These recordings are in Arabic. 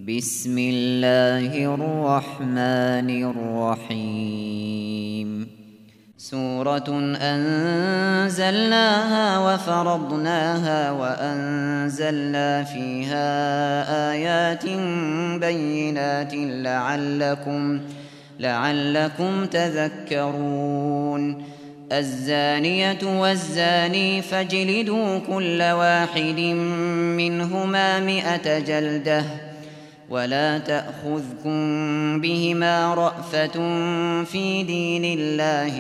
بسم الله الرحمن الرحيم سورة أنزلناها وفرضناها وأنزلنا فيها آيات بينات لعلكم تذكرون الزانية والزاني فاجلدوا كل واحد منهما 100 جلدة ولا تأخذكم بهما رأفة في دين الله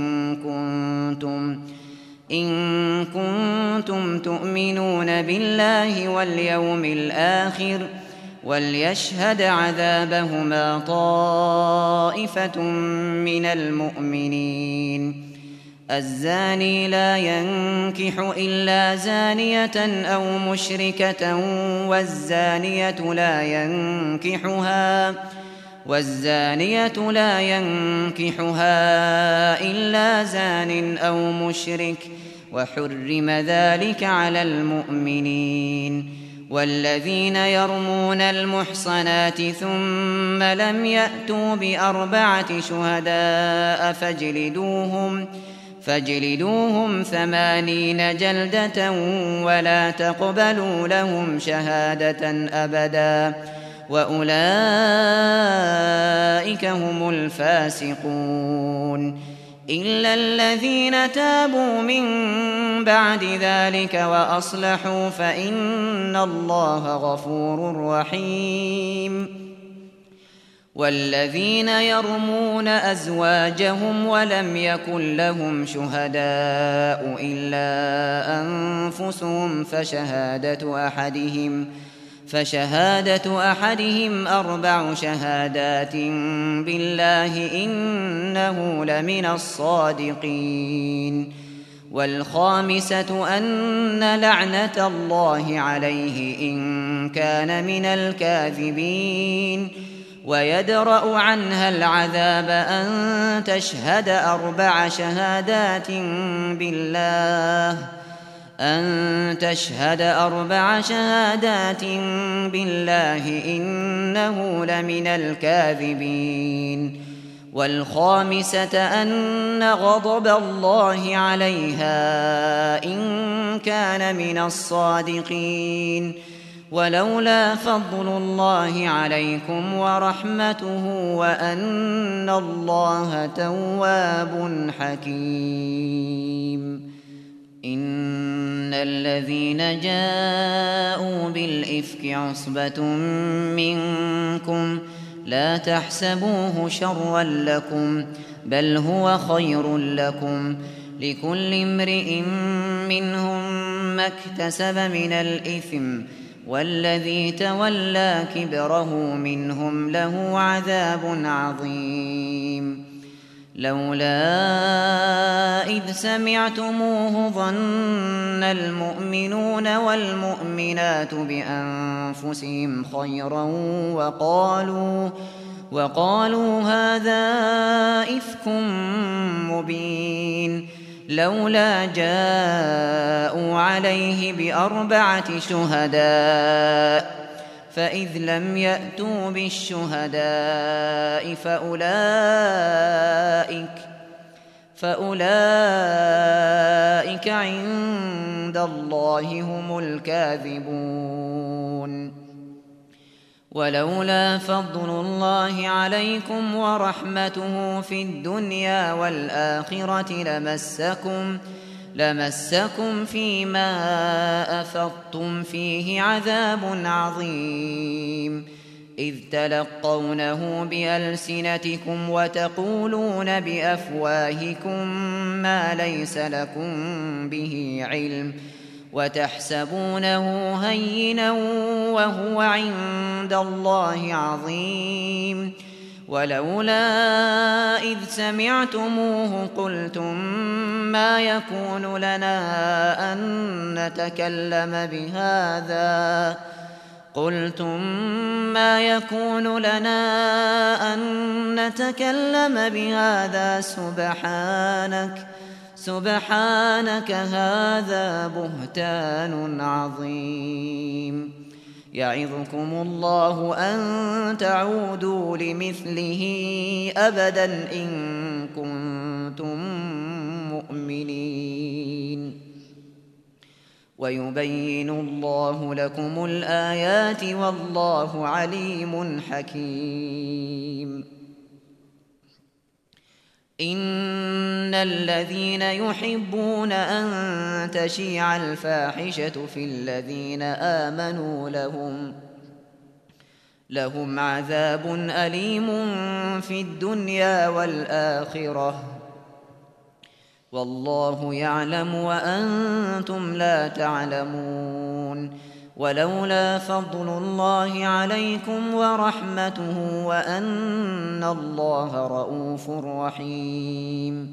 إن كنتم تؤمنون بالله واليوم الآخر وليشهد عذابهما طائفة من المؤمنين الزاني لا ينكح إلا زانية أو مشركة والزانية لا ينكحها إلا زان أو مشرك وحرم ذلك على المؤمنين والذين يرمون المحصنات ثم لم يأتوا ب4 شهداء فاجلدوهم 80 جلدة ولا تقبلوا لهم شهادة أبدا وأولئك هم الفاسقون إلا الذين تابوا من بعد ذلك وأصلحوا فإن الله غفور رحيم والذين يرمون أزواجهم ولم يكن لهم شهداء إلا أنفسهم فشهادة أحدهم 4 شهادات بالله إنه لمن الصادقين والخامسة أن لعنة الله عليه إن كان من الكاذبين ويدرأ عنها العذاب أن تشهد 4 شهادات بالله إنه لمن الكاذبين والخامسة أن غضب الله عليها إن كان من الصادقين ولولا فضل الله عليكم ورحمته وأن الله تواب حكيم إن الذين جاءوا بالإفك عصبة منكم لا تحسبوه شرا لكم بل هو خير لكم لكل امرئ منهم ما اكتسب من الإثم والذي تولى كبره منهم له عذاب عظيم لولا إذ سمعتموه ظن المؤمنون والمؤمنات بأنفسهم خيرا وقالوا هذا إفك مبين لولا جاءوا عليه ب4 شهداء فإذ لم يأتوا بالشهداء فأولئك عند الله هم الكاذبون ولولا فضل الله عليكم ورحمته في الدنيا والآخرة لمسكم فيما أفضتم فيه عذاب عظيم إذ تلقونه بألسنتكم وتقولون بأفواهكم ما ليس لكم به علم وتحسبونه هينا وهو عند الله عظيم ولولا إذ سمعتموه قلتم ما يكون لنا أن نتكلم بهذا سبحانك هذا بهتان عظيم يعظكم الله أن تعودوا لمثله أبدا إن كنتم مؤمنين ويبين الله لكم الآيات والله عليم حكيم إن الذين يحبون أن تشيع الفاحشة في الذين آمنوا لهم عذاب أليم في الدنيا والآخرة والله يعلم وأنتم لا تعلمون ولولا فضل الله عليكم ورحمته وأن الله رءوف رحيم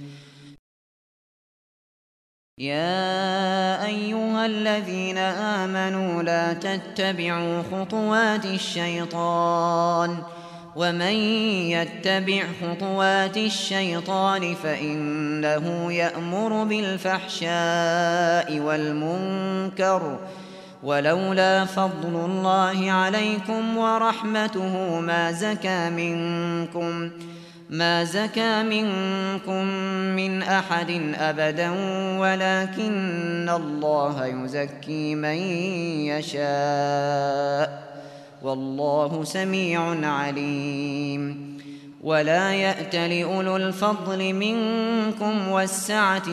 يا أيها الذين آمنوا لا تتبعوا خطوات الشيطان ومن يتبع خطوات الشيطان فإنه يأمر بالفحشاء والمنكر ولولا فضل الله عليكم ورحمته ما زكى منكم من أحد أبدا ولكن الله يزكي من يشاء والله سميع عليم ولا يأت لأولو الفضل منكم والسعة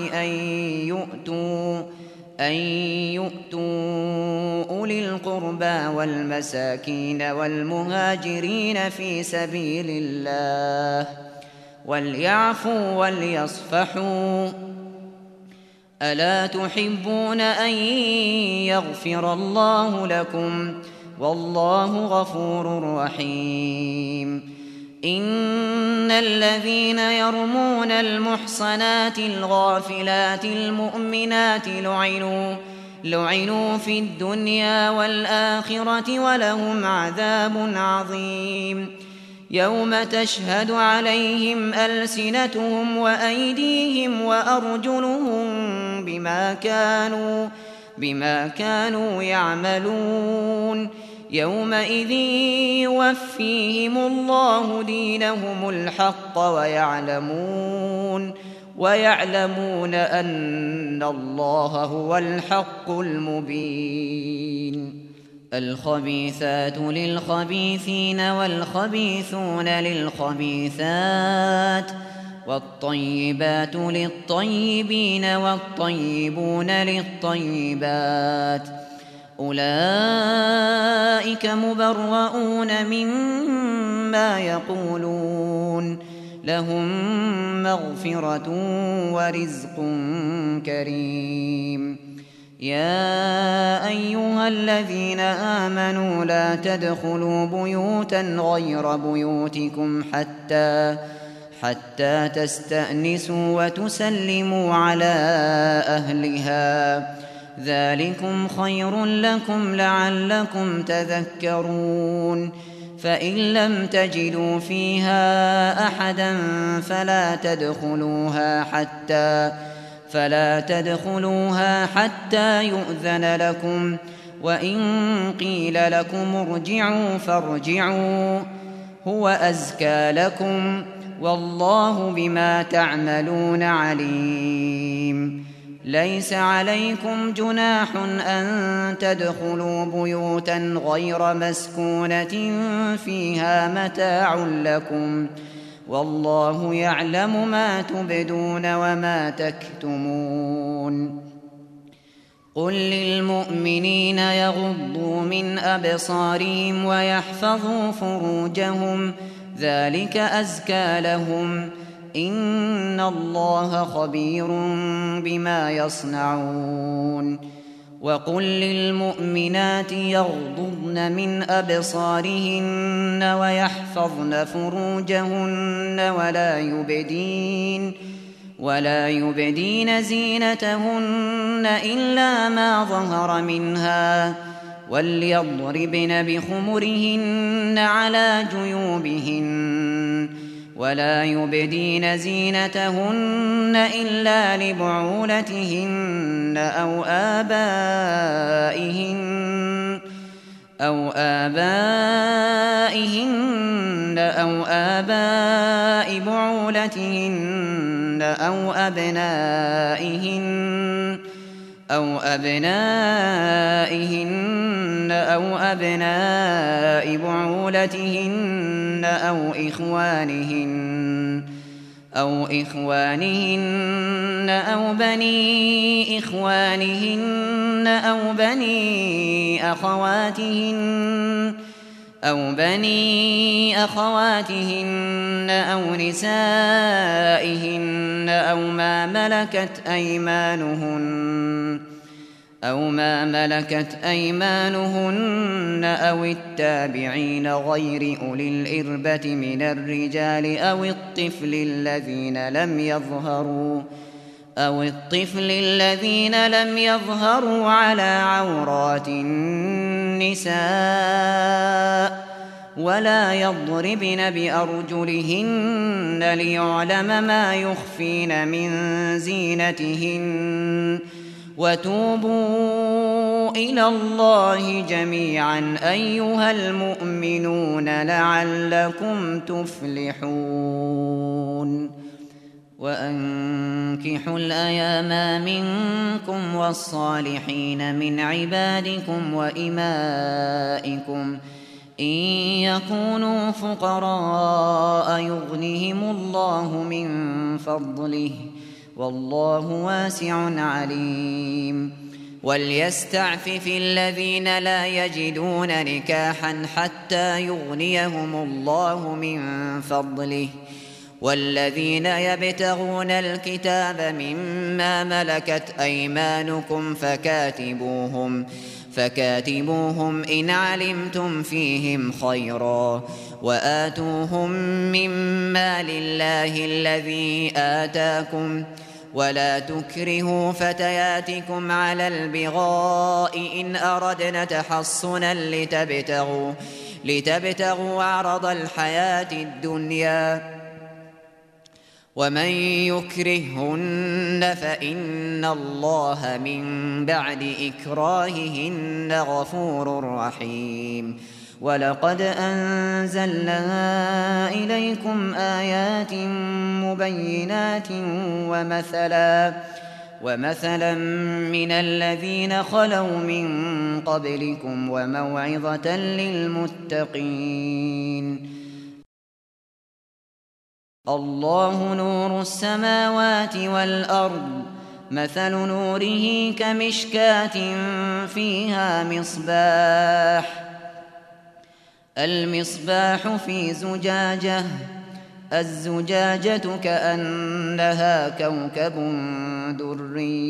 أن يؤتوا أولي القربى والمساكين والمهاجرين في سبيل الله وليعفوا وليصفحوا ألا تحبون أن يغفر الله لكم والله غفور رحيم إن الذين يرمون المحصنات الغافلات المؤمنات لعنوا في الدنيا والآخرة ولهم عذاب عظيم يوم تشهد عليهم ألسنتهم وأيديهم وأرجلهم بما كانوا يعملون يومئذ يوفيهم الله دينهم الحق ويعلمون أن الله هو الحق المبين الخبيثات للخبيثين والخبيثون للخبيثات والطيبات للطيبين والطيبون للطيبات أولئك مبرؤون مما يقولون لهم مغفرة ورزق كريم يا أيها الذين آمنوا لا تدخلوا بيوتا غير بيوتكم حتى تستأنسوا وتسلموا على أهلها ذلكم خير لكم لعلكم تذكرون فإن لم تجدوا فيها أحدا فلا تدخلوها حتى يؤذن لكم وإن قيل لكم ارجعوا فارجعوا هو أزكى لكم والله بما تعملون عليم ليس عليكم جناح أن تدخلوا بيوتا غير مسكونة فيها متاع لكم والله يعلم ما تبدون وما تكتمون قل للمؤمنين يغضوا من أبصارهم ويحفظوا فروجهم ذلك أزكى لهم إن الله خبير بما يصنعون وقل للمؤمنات يغضضن من أبصارهن ويحفظن فروجهن ولا يبدين زينتهن إلا ما ظهر منها وليضربن بخمرهن على جيوبهن ولا يبدين زينتهن إلا لبعولتهن أو آبائهن أو آباء بعولتهن أو أبنائهن أو أبناء بعولتهن أو إخوانهن أو بني إخوانهن أو بني أخواتهن أو نسائهن أو ما ملكت أيمانهن أو التابعين غير أولي الإربة من الرجال أو الطفل الذين لم يظهروا على عورات النساء ولا يضربن بأرجلهن ليعلم ما يخفين من زينتهن وتوبوا إلى الله جميعا أيها المؤمنون لعلكم تفلحون وأنكحوا الأيام منكم والصالحين من عبادكم وإمائكم إن يكونوا فقراء يغنهم الله من فضله والله واسع عليم وليستعفف الذين لا يجدون نكاحا حتى يغنيهم الله من فضله والذين يبتغون الكتاب مما ملكت أيمانكم فكاتبوهم إن علمتم فيهم خيرا وآتوهم مما لله الذي آتاكم ولا تكرهوا فتياتكم على البغاء إن أردنا تحصنا لتبتغوا عرض الحياة الدنيا ومن يكرههن فإن الله من بعد إكراههن غفور رحيم ولقد أنزلنا إليكم آيات مبينات ومثلا من الذين خلوا من قبلكم وموعظة للمتقين الله نور السماوات والأرض مثل نوره كمشكاة فيها المصباح في زجاجة الزجاجة كأنها كوكب دري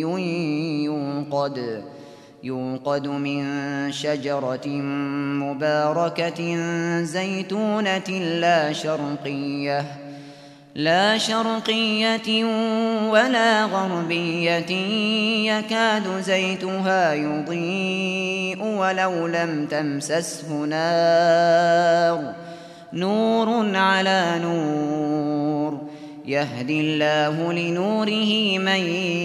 يوقد من شجرة مباركة زيتونة لا شرقية ولا غربية يكاد زيتها يضيء ولو لم تمسسه نور على نور يهدي الله لنوره من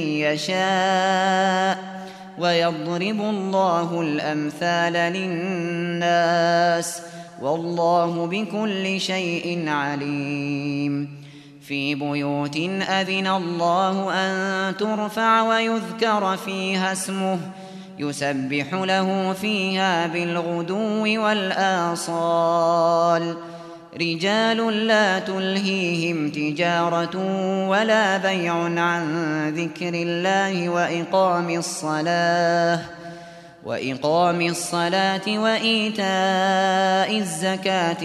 يشاء ويضرب الله الأمثال للناس والله بكل شيء عليم في بيوت أذن الله أن ترفع ويذكر فيها اسمه يسبح له فيها بالغدو والآصال رجال لا تلهيهم تجارة ولا بيع عن ذكر الله وإقام الصلاة وإيتاء الزكاة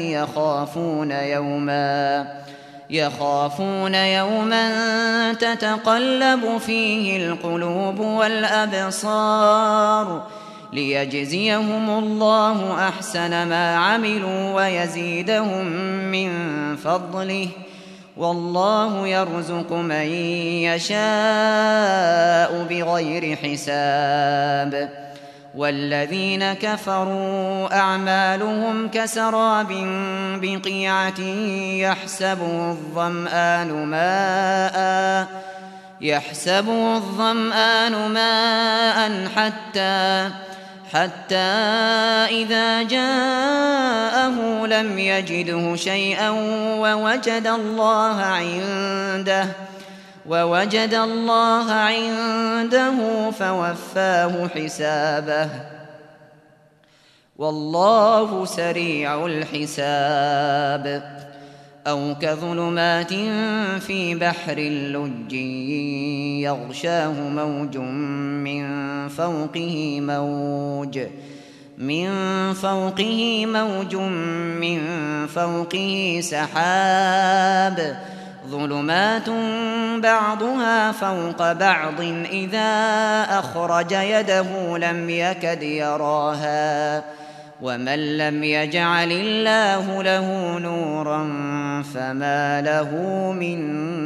يخافون يوما تتقلب فيه القلوب والأبصار ليجزيهم الله أحسن ما عملوا ويزيدهم من فضله والله يرزق من يشاء بغير حساب والذين كفروا أعمالهم كسراب بقيعة يحسبه الظمآن ماء حتى إذا جاءه لم يجده شيئا ووجد الله عنده فوفاه حسابه والله سريع الحساب أو كظلمات في بحر اللج يغشاه موج من فوقه سحاب ظلمات بعضها فوق بعض إذا أخرج يده لم يكد يراها ومن لم يجعل الله له نورا فما له من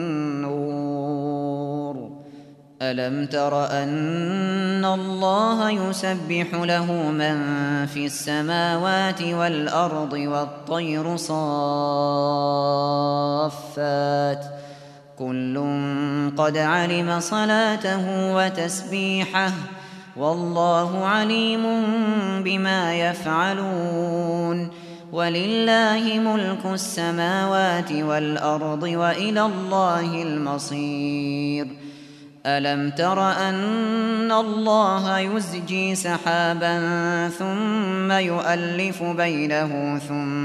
نور ألم تر أن الله يسبح له من في السماوات والأرض والطير صافات كل قد علم صلاته وتسبيحه والله عليم بما يفعلون ولله ملك السماوات والأرض وإلى الله المصير ألم تر أن الله يزجي سحابا ثم يؤلف بينه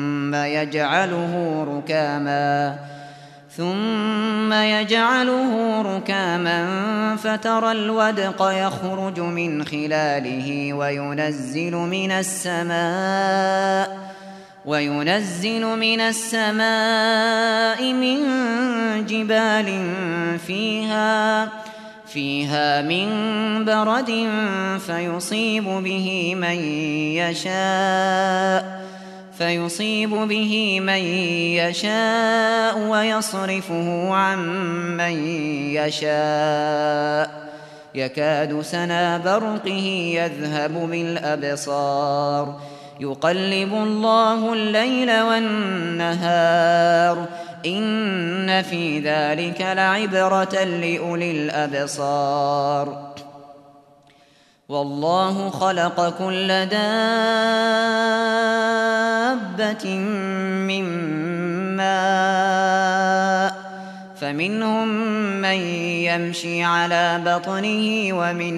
ثم يجعله ركاما فترى الودق يخرج من خلاله وينزل من السماء من جبال فيها من برد فيصيب به من يشاء ويصرفه عن من يشاء يكاد سنا برقه يذهب بالأبصار يقلب الله الليل والنهار إن في ذلك لعبرة لأولي الأبصار والله خلق كل دابة من ماء فمنهم من يمشي على بطنه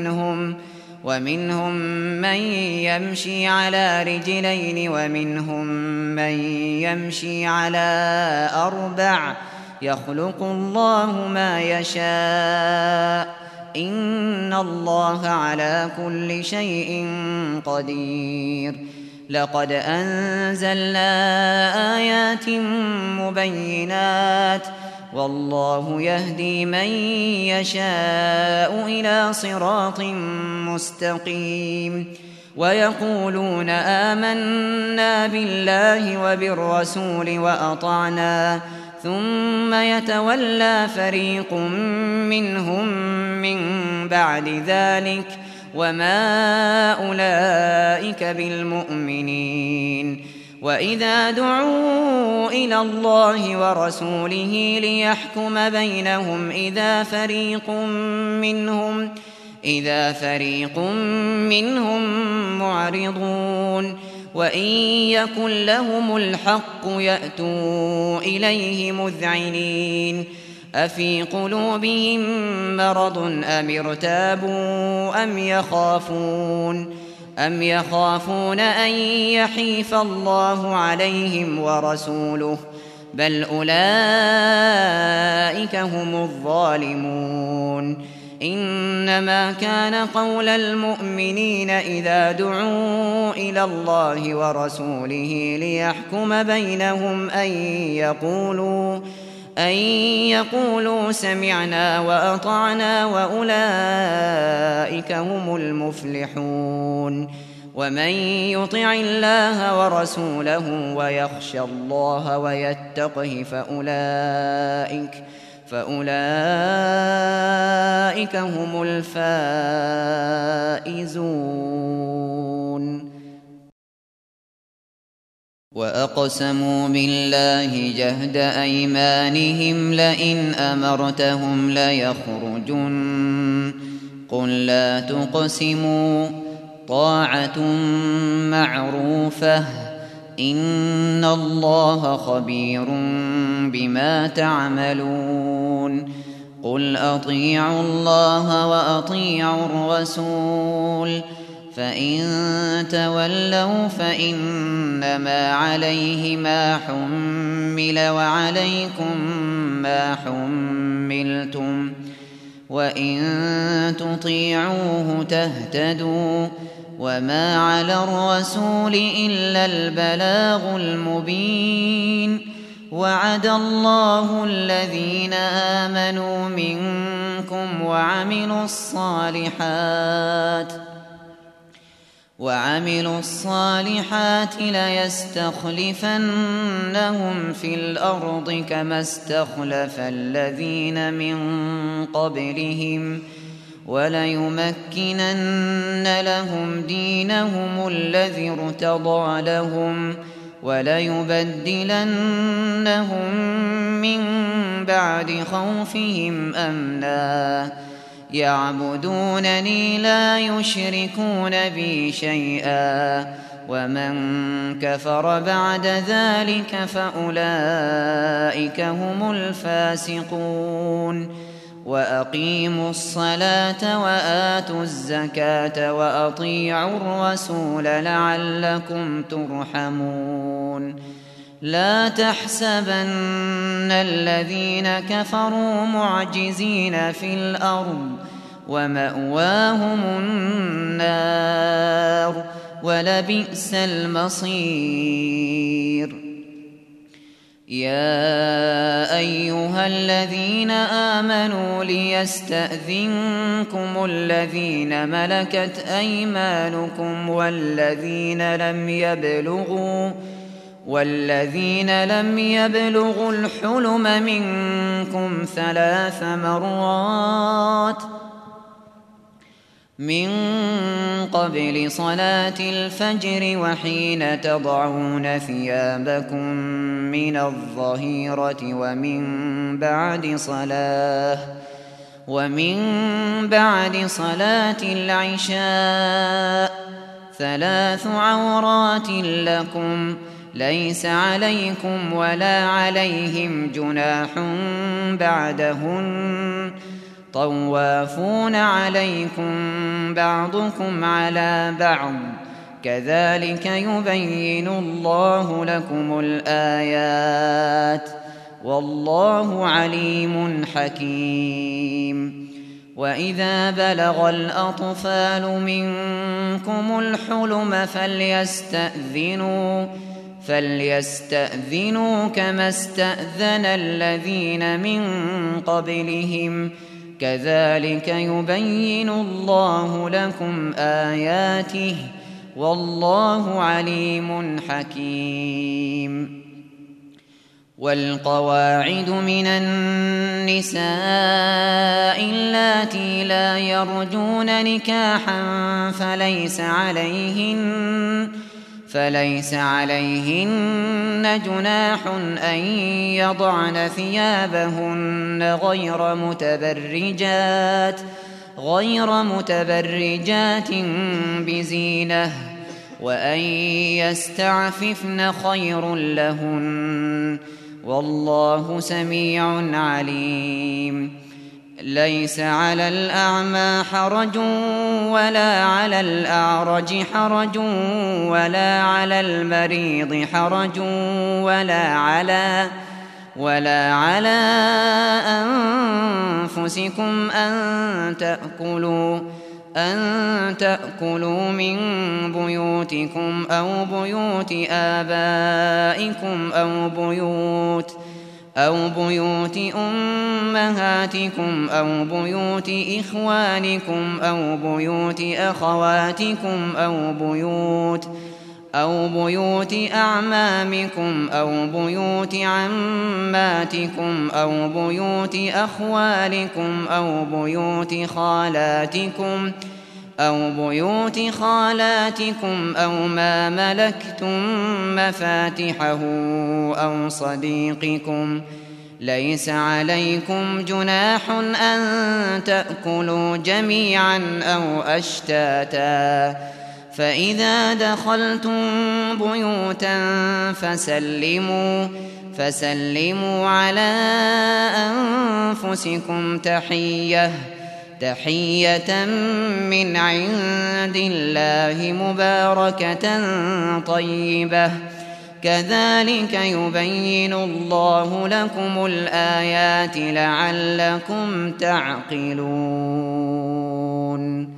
ومنهم من يمشي على رجلين ومنهم من يمشي على أربع يخلق الله ما يشاء إن الله على كل شيء قدير لقد أنزلنا آيات مبينات والله يهدي من يشاء إلى صراط مستقيم ويقولون آمنا بالله وبالرسول وأطعنا ثم يتولى فريق منهم من بعد ذلك وما أولئك بالمؤمنين وإذا دعوا إلى الله ورسوله ليحكم بينهم إذا فريق منهم معرضون وإن يكن لهم الحق يأتوا إليه مذعنين أفي قلوبهم مرض أم ارتابوا أم يخافون أن يحيف الله عليهم ورسوله بل أولئك هم الظالمون إنما كان قول المؤمنين إذا دعوا إلى الله ورسوله ليحكم بينهم أن يقولوا سمعنا وأطعنا وأولئك هم المفلحون ومن يطع الله ورسوله ويخشى الله ويتقه فأولئك هم الفائزون وأقسموا بالله جهد أيمانهم لئن أمرتهم ليخرجن قل لا تقسموا طاعة معروفة إن الله خبير بما تعملون قل أطيعوا الله وأطيعوا الرسول فإن تولوا فإنما عليه ما حمل وعليكم ما حملتم وإن تطيعوه تهتدوا وما على الرسول إلا البلاغ المبين وعد الله الذين آمنوا منكم وعملوا الصالحات ليستخلفنهم في الأرض كما استخلف الذين من قبلهم وليمكنن لهم دينهم الذي ارتضى لهم وليبدلنهم من بعد خوفهم أمنا يعبدونني لا يشركون بي شيئا ومن كفر بعد ذلك فأولئك هم الفاسقون وأقيموا الصلاة وآتوا الزكاة وأطيعوا الرسول لعلكم ترحمون لا تحسبن الذين كفروا معجزين في الأرض ومأواهم النار ولبئس المصير يا أيها الذين آمنوا ليستأذنكم الذين ملكت أيمانكم والذين لم يبلغوا الحلم منكم 3 مرات من قبل صلاة الفجر وحين تضعون ثيابكم من الظهيرة ومن بعد صلاة العشاء 3 عورات لكم ليس عليكم ولا عليهم جناح بعدهن طوافون عليكم بعضكم على بعض كذلك يبين الله لكم الآيات والله عليم حكيم وإذا بلغ الأطفال منكم الحلم فليستأذنوا كما استأذن الذين من قبلهم كذلك يبين الله لكم آياته والله عليم حكيم والقواعد من النساء اللاتي لا يرجون نكاحا فليس عليهن جناح أن يضعن ثيابهن غير متبرجات بزينة وأن يستعففن خير لهن والله سميع عليم ليس على الأعمى حرج ولا على الأعرج حرج ولا على المريض حرج ولا على أنفسكم أن تأكلوا من بيوتكم أو بيوت آبائكم أو بيوت أمهاتكم أو بيوت إخوانكم أو بيوت أخواتكم أو بيوت أعمامكم أو بيوت عماتكم أو بيوت أخوالكم أو بيوت خالاتكم أو ما ملكتم مفاتحه أو صديقكم ليس عليكم جناح أن تأكلوا جميعا أو أشتاتا فإذا دخلتم بيوتا فسلموا على أنفسكم تحية من عند الله مباركة طيبة كذلك يبين الله لكم الآيات لعلكم تعقلون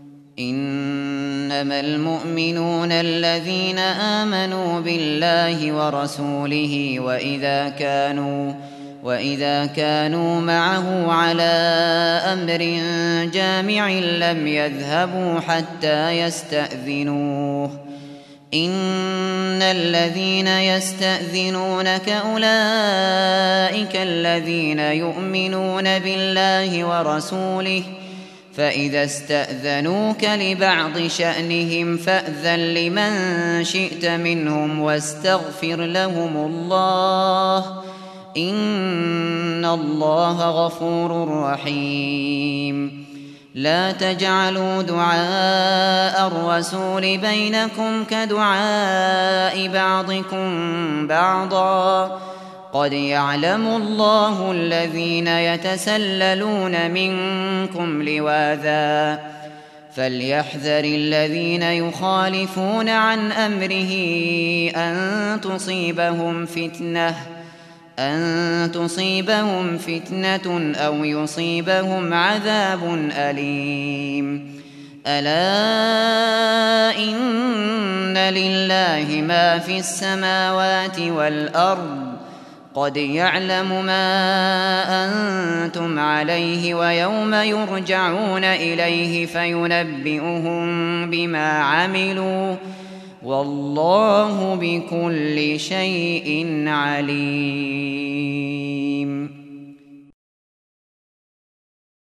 إنما المؤمنون الذين آمنوا بالله ورسوله وإذا كانوا معه على أمر جامع لم يذهبوا حتى يستأذنوه إن الذين يستأذنونك أولئك الذين يؤمنون بالله ورسوله فإذا استأذنوك لبعض شأنهم فأذن لمن شئت منهم واستغفر لهم الله إن الله غفور رحيم لا تجعلوا دعاء الرسول بينكم كدعاء بعضكم بعضا قد يعلم الله الذين يتسللون منكم لواذا فليحذر الذين يخالفون عن أمره أن تصيبهم فتنة أو يصيبهم عذاب أليم ألا إن لله ما في السماوات والأرض قد يعلم ما أنتم عليه ويوم يرجعون إليه فينبئهم بما عملوا والله بكل شيء عليم